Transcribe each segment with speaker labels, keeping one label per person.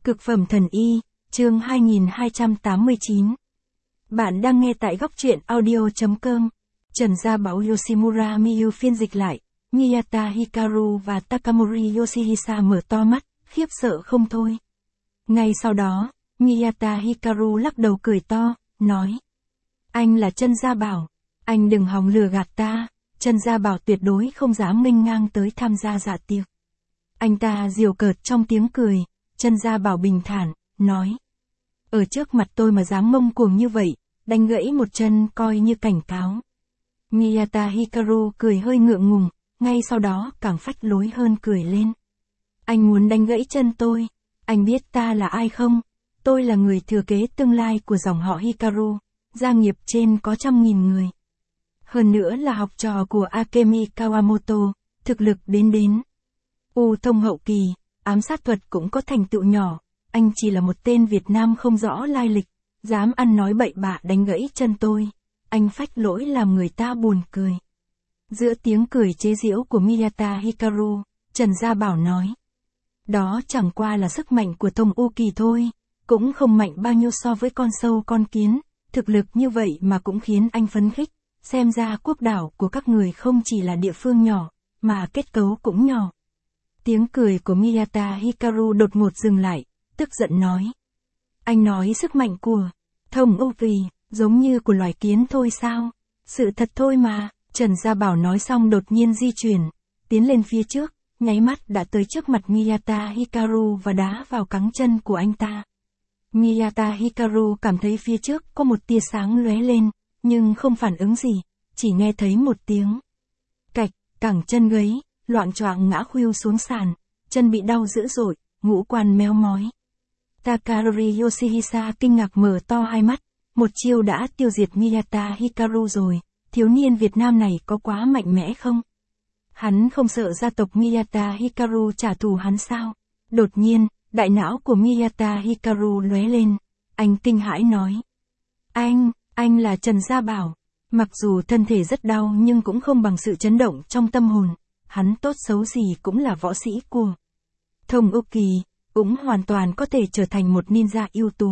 Speaker 1: Cực phẩm thần y, chương 2289. Bạn đang nghe tại góc truyện audio.com. Trần Gia Bảo Yoshimura Miyu phiên dịch lại, Miyata Hikaru và Takamori Yoshihisa mở to mắt, khiếp sợ không thôi. Ngay sau đó, Miyata Hikaru lắc đầu cười to, nói: Anh là Trân Gia Bảo, anh đừng hòng lừa gạt ta. Trân Gia Bảo tuyệt đối không dám nghênh ngang tới tham gia dạ tiệc. Anh ta giễu cợt trong tiếng cười. Trân Gia Bảo bình thản, nói: Ở trước mặt tôi mà dám ngông cuồng như vậy, đánh gãy một chân coi như cảnh cáo. Miyata Hikaru cười hơi ngượng ngùng, ngay sau đó càng phách lối hơn cười lên. Anh muốn đánh gãy chân tôi, anh biết ta là ai không? Tôi là người thừa kế tương lai của dòng họ Hikaru, gia nghiệp trên có 100.000 người. Hơn nữa là học trò của Akemi Kawamoto, thực lực đến. U thông hậu kỳ, ám sát thuật cũng có thành tựu nhỏ, anh chỉ là một tên Việt Nam không rõ lai lịch, dám ăn nói bậy bạ đánh gãy chân tôi. Anh phách lỗi làm người ta buồn cười. Giữa tiếng cười chế giễu của Miyata Hikaru, Trần Gia Bảo nói: Đó chẳng qua là sức mạnh của thông U kỳ thôi, cũng không mạnh bao nhiêu so với con sâu con kiến, thực lực như vậy mà cũng khiến anh phấn khích, xem ra quốc đảo của các người không chỉ là địa phương nhỏ, mà kết cấu cũng nhỏ. Tiếng cười của Miyata Hikaru đột ngột dừng lại, tức giận nói: Anh nói sức mạnh của thông U kỳ, giống như của loài kiến thôi sao? Sự thật thôi mà. Trần Gia Bảo nói xong đột nhiên di chuyển, tiến lên phía trước, nháy mắt đã tới trước mặt Miyata Hikaru và đá vào cẳng chân của anh ta. Miyata Hikaru cảm thấy phía trước có một tia sáng lóe lên, nhưng không phản ứng gì, chỉ nghe thấy một tiếng cạch, cẳng chân gãy, loạng choạng ngã khuỵu xuống sàn, chân bị đau dữ dội, ngũ quan méo mó. Takamori Yoshihisa kinh ngạc mở to hai mắt, một chiêu đã tiêu diệt Miyata Hikaru rồi, thiếu niên Việt Nam này có quá mạnh mẽ không? Hắn không sợ gia tộc Miyata Hikaru trả thù hắn sao? Đột nhiên, đại não của Miyata Hikaru lóe lên, anh kinh hãi nói: Anh là Trần Gia Bảo. Mặc dù thân thể rất đau nhưng cũng không bằng sự chấn động trong tâm hồn, hắn tốt xấu gì cũng là võ sĩ của thông U kỳ, cũng hoàn toàn có thể trở thành một ninja ưu tú,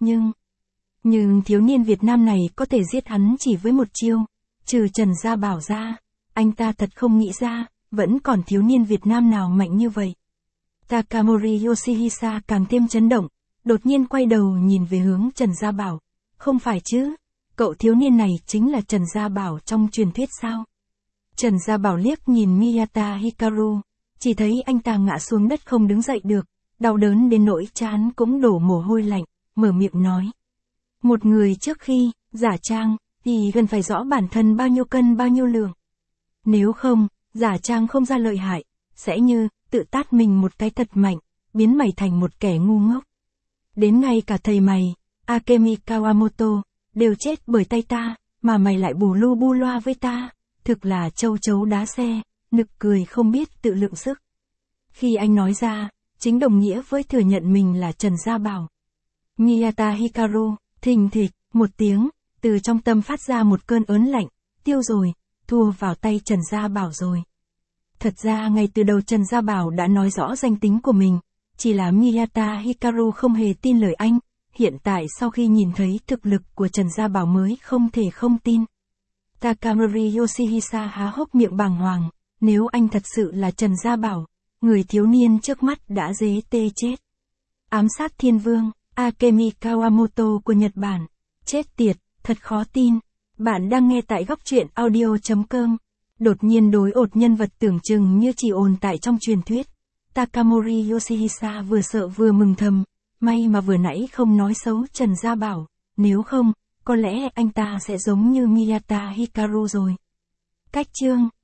Speaker 1: nhưng thiếu niên Việt Nam này có thể giết hắn chỉ với một chiêu, trừ Trần Gia Bảo ra, anh ta thật không nghĩ ra, vẫn còn thiếu niên Việt Nam nào mạnh như vậy. Takamori Yoshihisa càng thêm chấn động, đột nhiên quay đầu nhìn về hướng Trần Gia Bảo. Không phải chứ, cậu thiếu niên này chính là Trần Gia Bảo trong truyền thuyết sao? Trần Gia Bảo liếc nhìn Miyata Hikaru, chỉ thấy anh ta ngã xuống đất không đứng dậy được, đau đớn đến nỗi trán cũng đổ mồ hôi lạnh, mở miệng nói: Một người trước khi giả trang thì gần phải rõ bản thân bao nhiêu cân bao nhiêu lượng. Nếu không, giả trang không ra lợi hại, sẽ như tự tát mình một cái thật mạnh, biến mày thành một kẻ ngu ngốc. Đến ngay cả thầy mày, Akemi Kawamoto, đều chết bởi tay ta, mà mày lại bù lu bu loa với ta, thực là châu chấu đá xe, nực cười không biết tự lượng sức. Khi anh nói ra, chính đồng nghĩa với thừa nhận mình là Trần Gia Bảo. Miyata Hikaru, thình thịch, một tiếng, từ trong tâm phát ra một cơn ớn lạnh, tiêu rồi, thua vào tay Trần Gia Bảo rồi. Thật ra ngay từ đầu Trần Gia Bảo đã nói rõ danh tính của mình, chỉ là Miyata Hikaru không hề tin lời anh, hiện tại sau khi nhìn thấy thực lực của Trần Gia Bảo mới không thể không tin. Takamori Yoshihisa há hốc miệng bàng hoàng, nếu anh thật sự là Trần Gia Bảo, người thiếu niên trước mắt đã dế tê chết. Ám sát thiên vương, Akemi Kawamoto của Nhật Bản, chết tiệt, thật khó tin. Bạn đang nghe tại góc truyện audio.com. Đột nhiên đối ột nhân vật tưởng chừng như chỉ ồn tại trong truyền thuyết. Takamori Yoshihisa vừa sợ vừa mừng thầm, may mà vừa nãy không nói xấu Trần Gia Bảo, nếu không, có lẽ anh ta sẽ giống như Miyata Hikaru rồi. Cách chương